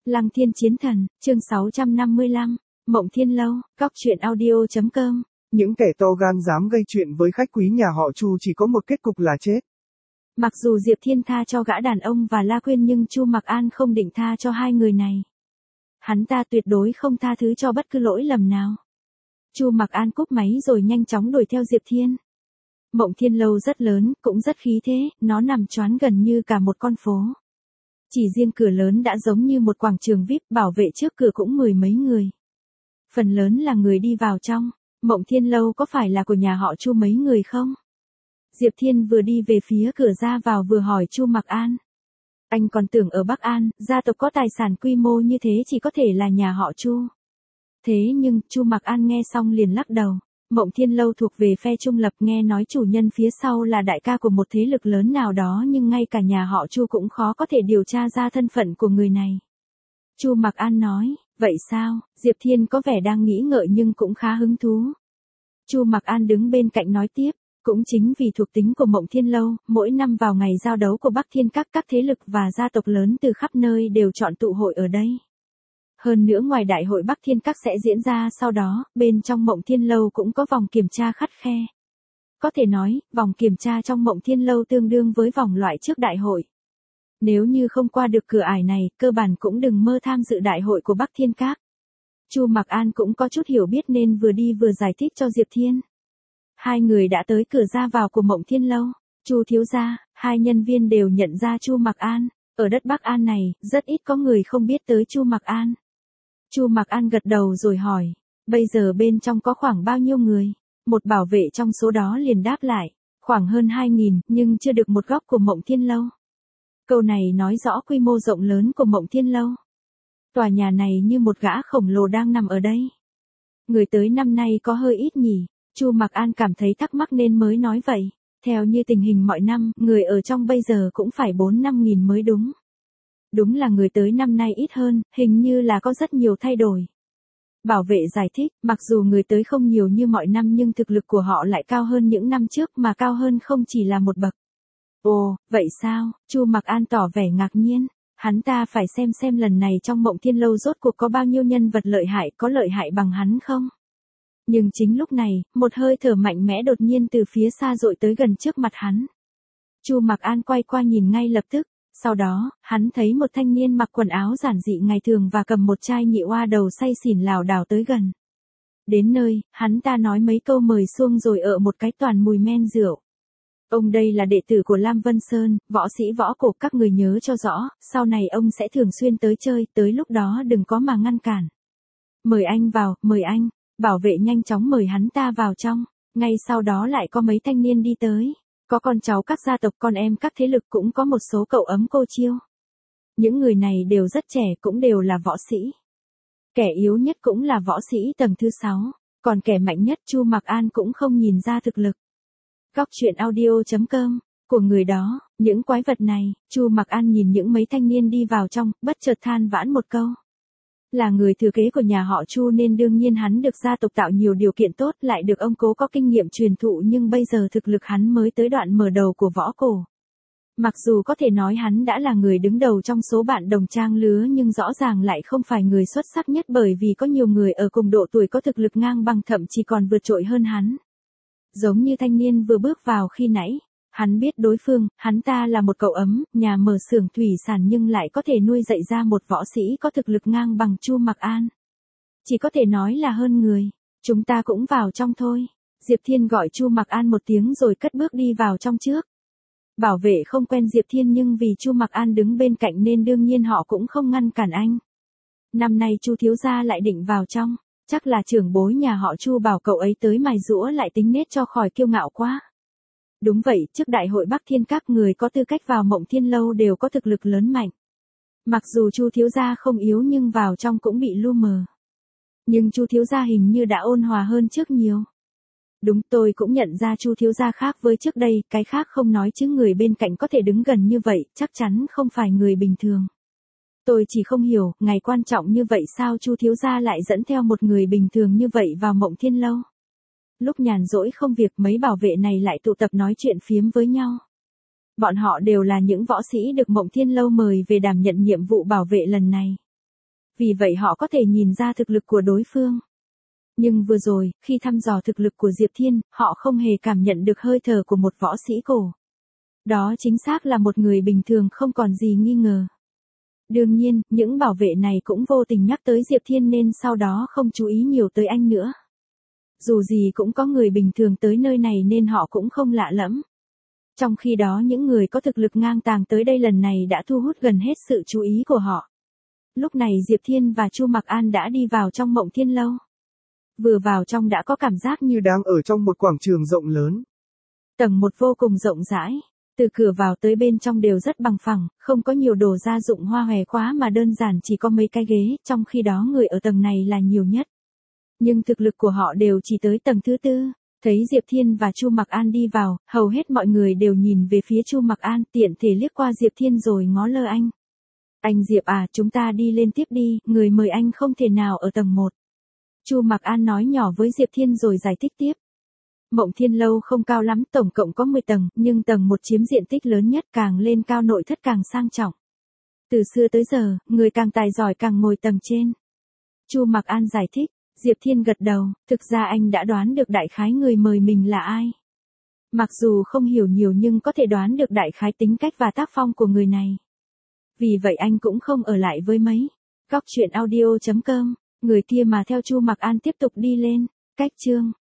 Lăng Thiên Chiến Thần, chương 655, Mộng Thiên Lâu, Góc Truyện Audio.com. Những kẻ to gan dám gây chuyện với khách quý nhà họ Chu chỉ có một kết cục là chết. Mặc dù Diệp Thiên tha cho gã đàn ông và La Quyên nhưng Chu Mặc An không định tha cho hai người này. Hắn ta tuyệt đối không tha thứ cho bất cứ lỗi lầm nào. Chu Mặc An cúp máy rồi nhanh chóng đuổi theo Diệp Thiên. Mộng Thiên Lâu rất lớn, cũng rất khí thế, nó nằm choán gần như cả một con phố. Chỉ riêng cửa lớn đã giống như một quảng trường VIP, bảo vệ trước cửa cũng mười mấy người. Phần lớn là người đi vào trong. Mộng Thiên Lâu có phải là của nhà họ Chu mấy người không? Diệp Thiên vừa đi về phía cửa ra vào vừa hỏi Chu Mặc An. Anh còn tưởng ở Bắc An, gia tộc có tài sản quy mô như thế chỉ có thể là nhà họ Chu. Thế nhưng, Chu Mặc An nghe xong liền lắc đầu. Mộng Thiên Lâu thuộc về phe trung lập, nghe nói chủ nhân phía sau là đại ca của một thế lực lớn nào đó nhưng ngay cả nhà họ Chu cũng khó có thể điều tra ra thân phận của người này. Chu Mặc An nói, vậy sao? Diệp Thiên có vẻ đang nghĩ ngợi nhưng cũng khá hứng thú. Chu Mặc An đứng bên cạnh nói tiếp, cũng chính vì thuộc tính của Mộng Thiên Lâu, mỗi năm vào ngày giao đấu của Bắc Thiên các thế lực và gia tộc lớn từ khắp nơi đều chọn tụ hội ở đây. Hơn nữa ngoài đại hội Bắc Thiên các sẽ diễn ra sau đó, bên trong Mộng Thiên Lâu cũng có vòng kiểm tra khắt khe. Có thể nói, vòng kiểm tra trong Mộng Thiên Lâu tương đương với vòng loại trước đại hội. Nếu như không qua được cửa ải này, cơ bản cũng đừng mơ tham dự đại hội của Bắc Thiên các. Chu Mặc An cũng có chút hiểu biết nên vừa đi vừa giải thích cho Diệp Thiên. Hai người đã tới cửa ra vào của Mộng Thiên Lâu. Chu thiếu gia, hai nhân viên đều nhận ra Chu Mặc An. Ở đất Bắc An này, rất ít có người không biết tới Chu Mặc An. Chu Mặc An gật đầu rồi hỏi, bây giờ bên trong có khoảng bao nhiêu người? Một bảo vệ trong số đó liền đáp lại, khoảng hơn 2.000, nhưng chưa được một góc của Mộng Thiên Lâu. Câu này nói rõ quy mô rộng lớn của Mộng Thiên Lâu. Tòa nhà này như một gã khổng lồ đang nằm ở đây. Người tới năm nay có hơi ít nhỉ? Chu Mặc An cảm thấy thắc mắc nên mới nói vậy. Theo như tình hình mọi năm, người ở trong bây giờ cũng phải 4-5 nghìn mới đúng. Đúng là người tới năm nay ít hơn, hình như là có rất nhiều thay đổi. Bảo vệ giải thích, mặc dù người tới không nhiều như mọi năm nhưng thực lực của họ lại cao hơn những năm trước mà cao hơn không chỉ là một bậc. Ồ, vậy sao? Chu Mặc An tỏ vẻ ngạc nhiên. Hắn ta phải xem lần này trong Mộng Thiên Lâu rốt cuộc có bao nhiêu nhân vật lợi hại, có lợi hại bằng hắn không? Nhưng chính lúc này, một hơi thở mạnh mẽ đột nhiên từ phía xa dội tới gần trước mặt hắn. Chu Mặc An quay qua nhìn ngay lập tức. Sau đó, hắn thấy một thanh niên mặc quần áo giản dị ngày thường và cầm một chai nhị oa đầu say xỉn lảo đảo tới gần. Đến nơi, hắn ta nói mấy câu mời xuông rồi ở một cái toàn mùi men rượu. Ông đây là đệ tử của Lam Vân Sơn, võ sĩ võ cổ, các người nhớ cho rõ, sau này ông sẽ thường xuyên tới chơi, tới lúc đó đừng có mà ngăn cản. Mời anh vào, mời anh. Bảo vệ nhanh chóng mời hắn ta vào trong, ngay sau đó lại có mấy thanh niên đi tới. Có con cháu các gia tộc, con em các thế lực, cũng có một số cậu ấm cô chiêu. Những người này đều rất trẻ, cũng đều là võ sĩ. Kẻ yếu nhất cũng là võ sĩ tầng thứ 6, còn kẻ mạnh nhất Chu Mặc An cũng không nhìn ra thực lực. Góc Truyện Audio.com, của người đó, những quái vật này. Chu Mặc An nhìn những mấy thanh niên đi vào trong, bất chợt than vãn một câu. Là người thừa kế của nhà họ Chu nên đương nhiên hắn được gia tộc tạo nhiều điều kiện tốt, lại được ông cố có kinh nghiệm truyền thụ, nhưng bây giờ thực lực hắn mới tới đoạn mở đầu của võ cổ. Mặc dù có thể nói hắn đã là người đứng đầu trong số bạn đồng trang lứa nhưng rõ ràng lại không phải người xuất sắc nhất, bởi vì có nhiều người ở cùng độ tuổi có thực lực ngang bằng, thậm chí còn vượt trội hơn hắn. Giống như thanh niên vừa bước vào khi nãy. Hắn biết đối phương, hắn ta là một cậu ấm, nhà mở xưởng thủy sản nhưng lại có thể nuôi dạy ra một võ sĩ có thực lực ngang bằng Chu Mặc An. Chỉ có thể nói là hơn người. Chúng ta cũng vào trong thôi. Diệp Thiên gọi Chu Mặc An một tiếng rồi cất bước đi vào trong trước. Bảo vệ không quen Diệp Thiên nhưng vì Chu Mặc An đứng bên cạnh nên đương nhiên họ cũng không ngăn cản anh. Năm nay Chu thiếu gia lại định vào trong, chắc là trưởng bối nhà họ Chu bảo cậu ấy tới mài giũa lại tính nết cho khỏi kiêu ngạo quá. Đúng vậy, trước đại hội Bắc Thiên các người có tư cách vào Mộng Thiên Lâu đều có thực lực lớn mạnh. Mặc dù Chu thiếu gia không yếu nhưng vào trong cũng bị lu mờ. Nhưng Chu thiếu gia hình như đã ôn hòa hơn trước nhiều. Đúng, tôi cũng nhận ra Chu thiếu gia khác với trước đây, cái khác không nói chứ người bên cạnh có thể đứng gần như vậy, chắc chắn không phải người bình thường. Tôi chỉ không hiểu, ngày quan trọng như vậy sao Chu thiếu gia lại dẫn theo một người bình thường như vậy vào Mộng Thiên Lâu. Lúc nhàn rỗi không việc, mấy bảo vệ này lại tụ tập nói chuyện phiếm với nhau. Bọn họ đều là những võ sĩ được Mộng Thiên Lâu mời về đảm nhận nhiệm vụ bảo vệ lần này. Vì vậy họ có thể nhìn ra thực lực của đối phương. Nhưng vừa rồi, khi thăm dò thực lực của Diệp Thiên, họ không hề cảm nhận được hơi thở của một võ sĩ cổ. Đó chính xác là một người bình thường không còn gì nghi ngờ. Đương nhiên, những bảo vệ này cũng vô tình nhắc tới Diệp Thiên nên sau đó không chú ý nhiều tới anh nữa. Dù gì cũng có người bình thường tới nơi này nên họ cũng không lạ lẫm. Trong khi đó những người có thực lực ngang tàng tới đây lần này đã thu hút gần hết sự chú ý của họ. Lúc này Diệp Thiên và Chu Mặc An đã đi vào trong Mộng Thiên Lâu. Vừa vào trong đã có cảm giác như đang ở trong một quảng trường rộng lớn. Tầng 1 vô cùng rộng rãi. Từ cửa vào tới bên trong đều rất bằng phẳng, không có nhiều đồ gia dụng hoa hòe quá mà đơn giản chỉ có mấy cái ghế, trong khi đó người ở tầng này là nhiều nhất. Nhưng thực lực của họ đều chỉ tới tầng thứ 4. Thấy Diệp Thiên và Chu Mặc An đi vào, hầu hết mọi người đều nhìn về phía Chu Mặc An, tiện thể liếc qua Diệp Thiên rồi ngó lơ anh. Anh Diệp à, chúng ta đi lên tiếp đi, người mời anh không thể nào ở tầng 1. Chu Mặc An nói nhỏ với Diệp Thiên rồi giải thích tiếp. Mộng Thiên Lâu không cao lắm, tổng cộng có 10 tầng, nhưng tầng 1 chiếm diện tích lớn nhất, càng lên cao nội thất càng sang trọng. Từ xưa tới giờ, người càng tài giỏi càng ngồi tầng trên. Chu Mặc An giải thích. Diệp Thiên gật đầu, thực ra anh đã đoán được đại khái người mời mình là ai. Mặc dù không hiểu nhiều nhưng có thể đoán được đại khái tính cách và tác phong của người này. Vì vậy anh cũng không ở lại với mấy. Góc truyện audio.com, người kia mà theo Chu Mặc An tiếp tục đi lên. Cách chương